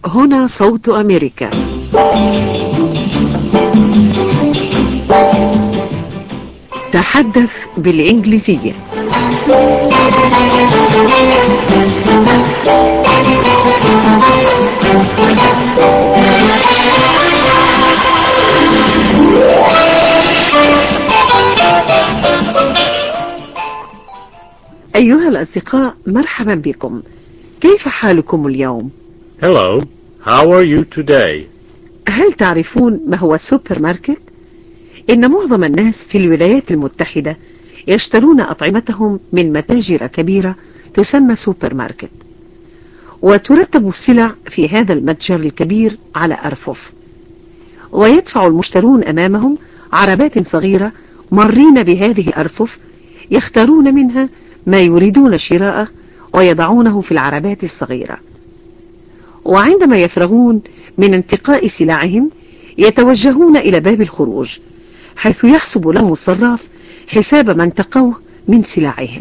هنا صوت أمريكا. تحدث بالإنجليزية. أيها الأصدقاء، مرحبا بكم. كيف حالكم اليوم؟ Hello, how are you today? هل تعرفون ما هو السوبر ماركت؟ إن معظم الناس في الولايات المتحدة يشترون أطعمتهم من متاجر كبيرة تسمى سوبر ماركت، وترتب السلع في هذا المتجر الكبير على أرفف، ويدفع المشترون أمامهم عربات صغيرة مارين بهذه الأرفف، يختارون منها ما يريدون شراءه ويضعونه في العربات الصغيرة، وعندما يفرغون من انتقاء سلعهم يتوجهون إلى باب الخروج، حيث يحسب لهم الصراف حساب ما انتقوه من سلعهم.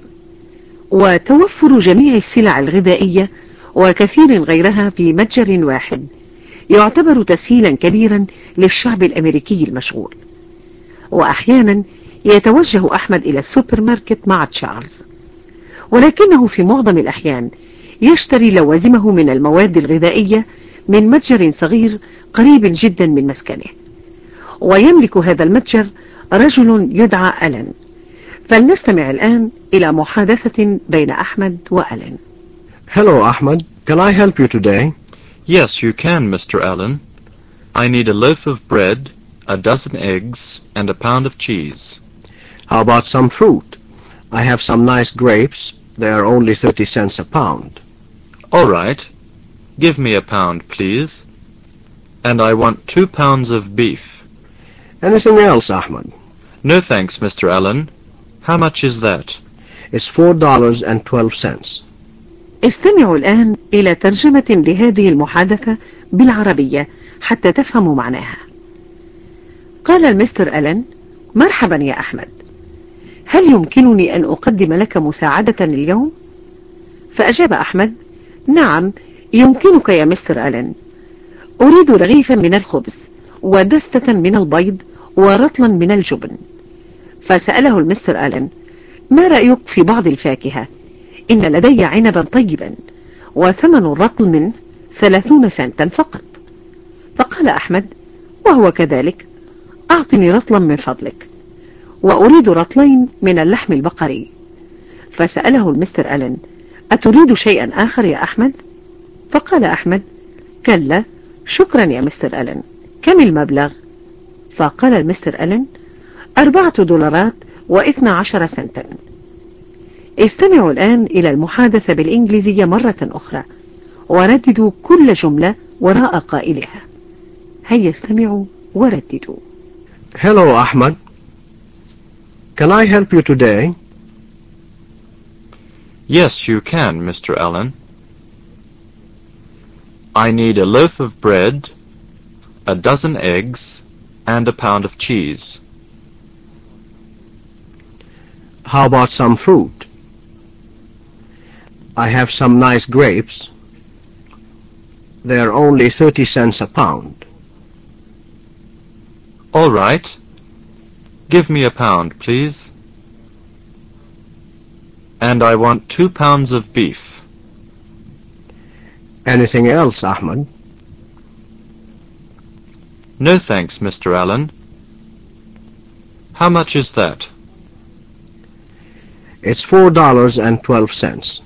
وتوفر جميع السلع الغذائية وكثير غيرها في متجر واحد يعتبر تسهيلا كبيرا للشعب الأمريكي المشغول. وأحيانا يتوجه أحمد إلى السوبر ماركت مع تشارلز، ولكنه في معظم الأحيان يشتري لوازمه من المواد الغذائية من متجر صغير قريب جدا من مسكنه. ويملك هذا المتجر رجل يدعى ألان. فلنستمع الآن إلى محادثة بين أحمد وألان. Hello, Ahmed. Can I help you today? Yes, you can, Mr. Allen. I need a loaf of bread, a dozen eggs, and a pound of cheese. How about some fruit? I have some nice grapes. They are only 30 cents a pound. All right. Give me a pound, please. And I want 2 pounds of beef. Anything else, Ahmed? No thanks, Mr. Allen. How much is that? It's $4.12. استمعوا الآن إلى ترجمة لهذه المحادثة بالعربية حتى تفهموا معناها. قال المستر ألان: مرحبا يا أحمد، هل يمكنني أن أقدم لك مساعدة اليوم؟ فأجاب أحمد: نعم، يمكنك يا مستر ألان. أريد رغيفا من الخبز ودستة من البيض ورطلا من الجبن. فسأله المستر ألان: ما رأيك في بعض الفاكهة؟ إن لدي عنبا طيبا وثمن الرطل منه 30 سنتا فقط. فقال أحمد: وهو كذلك، أعطني رطلا من فضلك، وأريد رطلين من اللحم البقري. فسأله المستر ألان: أتريد شيئا آخر يا أحمد؟ فقال أحمد: كلا، شكرا يا مستر ألان. كم المبلغ؟ فقال المستر ألان: $4.12 سنتا. استمعوا الآن إلى المحادثة بالإنجليزية مرة أخرى، ورددوا كل جملة وراء قائلها. هيا استمعوا ورددوا. Hello, Ahmed. Can I help you today? Yes, you can, Mr. Allen. I need a loaf of bread, a dozen eggs, and a pound of cheese. How about some fruit? I have some nice grapes. They are only 30 cents a pound. All right. Give me a pound, please. And I want 2 pounds of beef. Anything else, Ahmed? No thanks, Mr. Allen. How much is that? It's $4.12.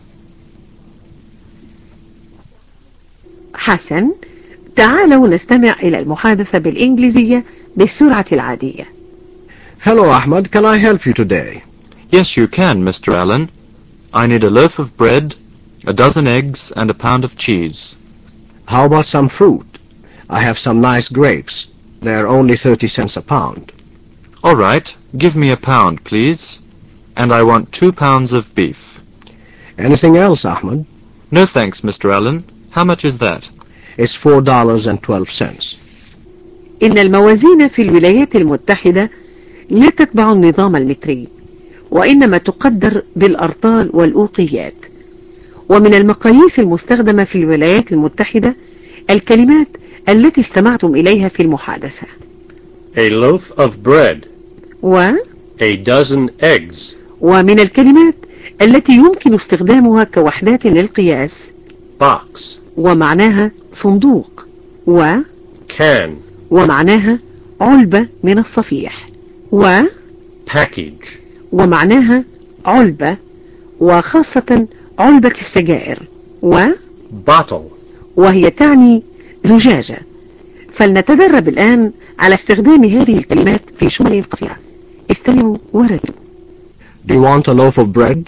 حسن، تعالوا نستمع إلى المحادثة بالإنجليزية بالسرعة العادية. Hello, Ahmed. Can I help you today? Yes, you can, Mr. Allen. I need a loaf of bread, a dozen eggs, and a pound of cheese. How about some fruit? I have some nice grapes. They are only 30 cents a pound. All right. Give me a pound, please. And I want 2 pounds of beef. Anything else, Ahmed? No thanks, Mr. Allen. How much is that? It's $4.12. إن الموازين في الولايات المتحدة لا تتبع النظام المتري، وإنما تقدر بالأرطال والأوقيات. ومن المقاييس المستخدمة في الولايات المتحدة الكلمات التي استمعتم إليها في المحادثة. A loaf of bread. و A dozen eggs. ومن الكلمات التي يمكن استخدامها كوحدات للقياس. Box. ومعناها صندوق. و Can. ومعناها علبة من الصفيح. و Package. ومعناها علبة، وخاصة علبة السجائر. و Bottle. وهي تعني زجاجة. فلنتدرب الآن على استخدام هذه الكلمات في جمل قصيرة. استمعوا وردوا. Do you want a loaf of bread?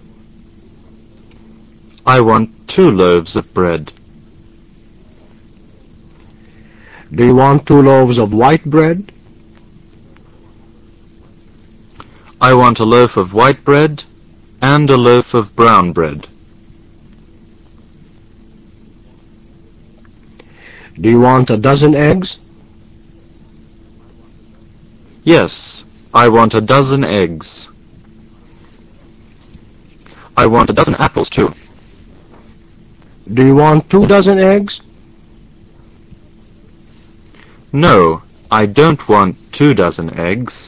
I want 2 loaves of bread. Do you want 2 loaves of white bread? I want a loaf of white bread and a loaf of brown bread. Do you want a dozen eggs? Yes, I want a dozen eggs. I want a dozen apples too. Do you want 2 dozen eggs? No, I don't want 2 dozen eggs.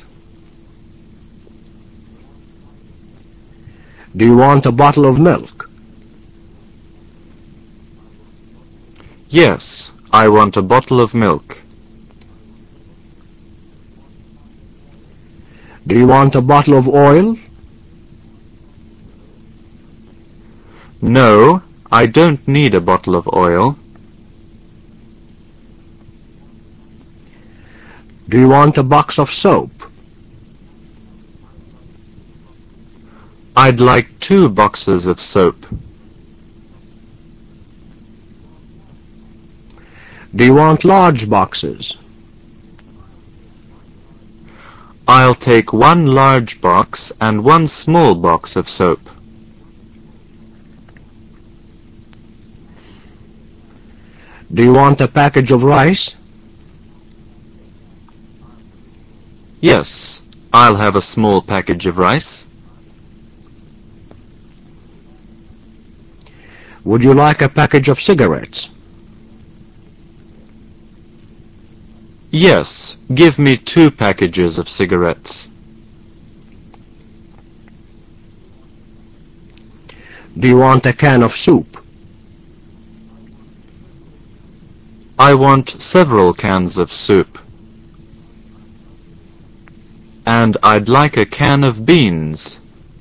Do you want a bottle of milk? Yes, I want a bottle of milk. Do you want a bottle of oil? No, I don't need a bottle of oil. Do you want a box of soap? I'd like 2 boxes of soap. Do you want large boxes? I'll take 1 large box and 1 small box of soap. Do you want a package of rice? Yes, I'll have a small package of rice. Would you like a package of cigarettes? Yes, give me 2 packages of cigarettes. Do you want a can of soup? I want several cans of soup. And I'd like a can of beans.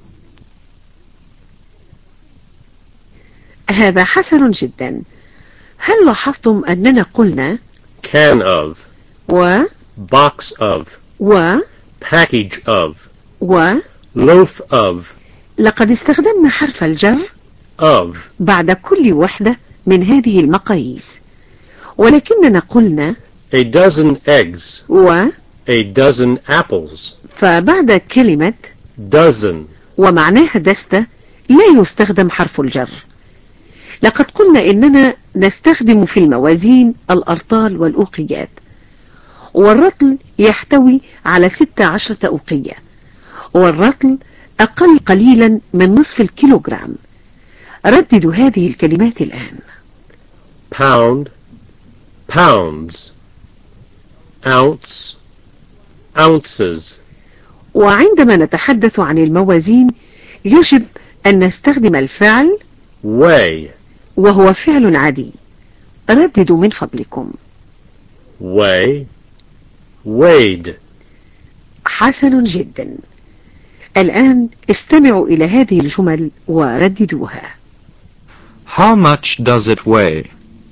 هذا حسن جدا. هل لاحظتم أننا قلنا Can of. و Box of. و Package of. و Loaf of. لقد استخدمنا حرف الجر Of. بعد كل وحدة من هذه المقاييس، ولكننا قلنا A dozen eggs. و A dozen apples. فبعد كلمة Dozen. ومعناها دستة لا يستخدم حرف الجر. لقد قلنا إننا نستخدم في الموازين الأرطال والأوقيات، والرطل يحتوي على 16 أوقية، والرطل أقل قليلا من نصف الكيلوغرام. رددوا هذه الكلمات الآن. Pound. Pounds. Ounce. Ounces. وعندما نتحدث عن الموازين يجب أن نستخدم الفعل Weigh. وهو فعل عادي. رددوا من فضلكم. Weigh. Weighed. حسن جدا. الآن استمعوا إلى هذه الجمل ورددوها. How much does it weigh?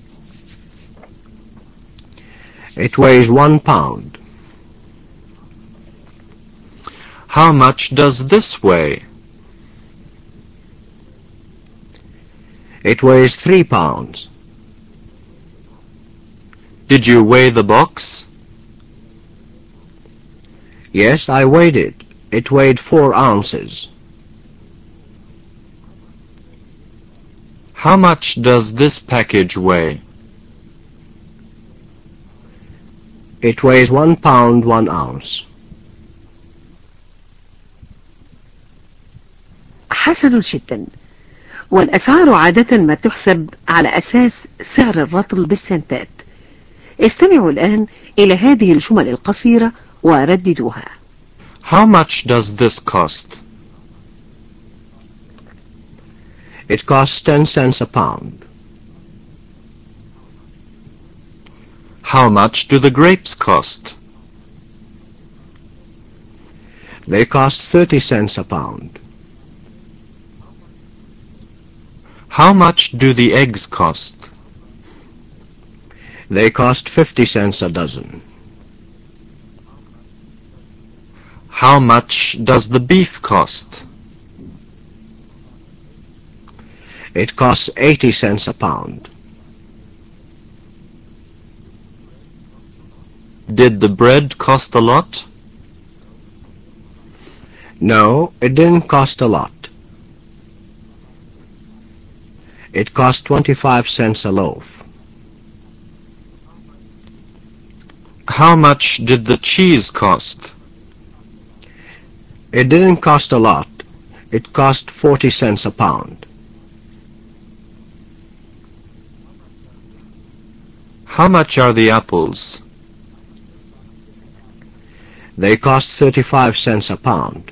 It weighs 1 pound. How much does this weigh? It weighs 3 pounds. Did you weigh the box? Yes, I weighed it. It weighed 4 ounces. How much does this package weigh? It weighs 1 pound 1 ounce. حسن جدا. والأسعار عادة ما تحسب على أساس سعر الرطل بالسنتات. استمعوا الآن إلى هذه الجمل القصيرة ورددوها. How much does this cost? It costs 10 cents a pound. How much do the grapes cost? They cost 30 cents a pound. How much do the eggs cost? They cost 50 cents a dozen. How much does the beef cost? It costs 80 cents a pound. Did the bread cost a lot? No, it didn't cost a lot. It cost 25 cents a loaf. How much did the cheese cost? It didn't cost a lot. It cost 40 cents a pound. How much are the apples? They cost 35 cents a pound.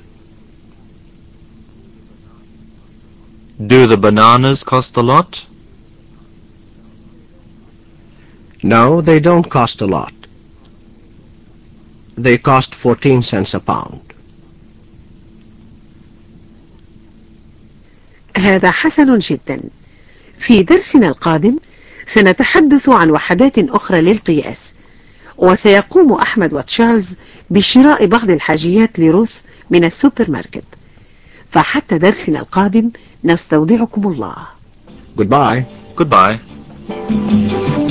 Do the bananas cost a lot? No, they don't cost a lot. They cost 14 cents a pound. هذا حسن جدا. في درسنا القادم سنتحدث عن وحدات أخرى للقياس، وسيقوم أحمد وتشارلز بشراء بعض الحاجيات لروث من السوبر ماركت. فحتى درسنا القادم نستودعكم الله. Goodbye. Goodbye.